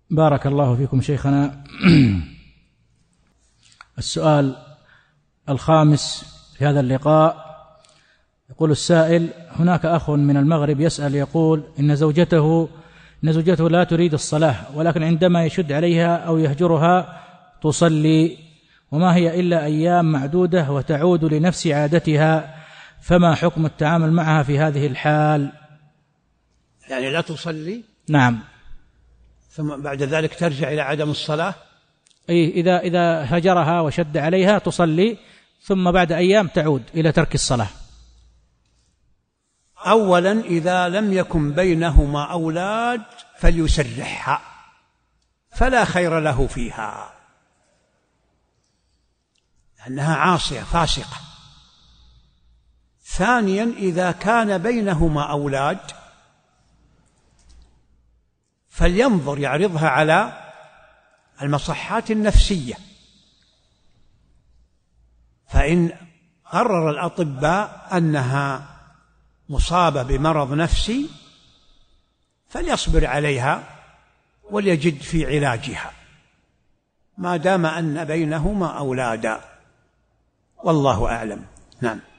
بارك الله فيكم شيخنا. السؤال الخامس في هذا اللقاء، يقول السائل: هناك أخ من المغرب يسأل يقول إن زوجته لا تريد الصلاة، ولكن عندما يشد عليها أو يهجرها تصلي، وما هي إلا أيام معدودة وتعود لنفس عادتها، فما حكم التعامل معها في هذه الحال؟ يعني لا تصلي؟ نعم. ثم بعد ذلك ترجع إلى عدم الصلاة؟ أي إذا هجرها وشد عليها تصلي، ثم بعد أيام تعود إلى ترك الصلاة. أولا إذا لم يكن بينهما أولاد فليسرحها، فلا خير له فيها لأنها عاصية فاسقة. ثانيا إذا كان بينهما أولاد فلينظر يعرضها على المصحات النفسية، فإن قرر الأطباء أنها مصابة بمرض نفسي فليصبر عليها وليجد في علاجها ما دام أن بينهما أولادا، والله أعلم. نعم.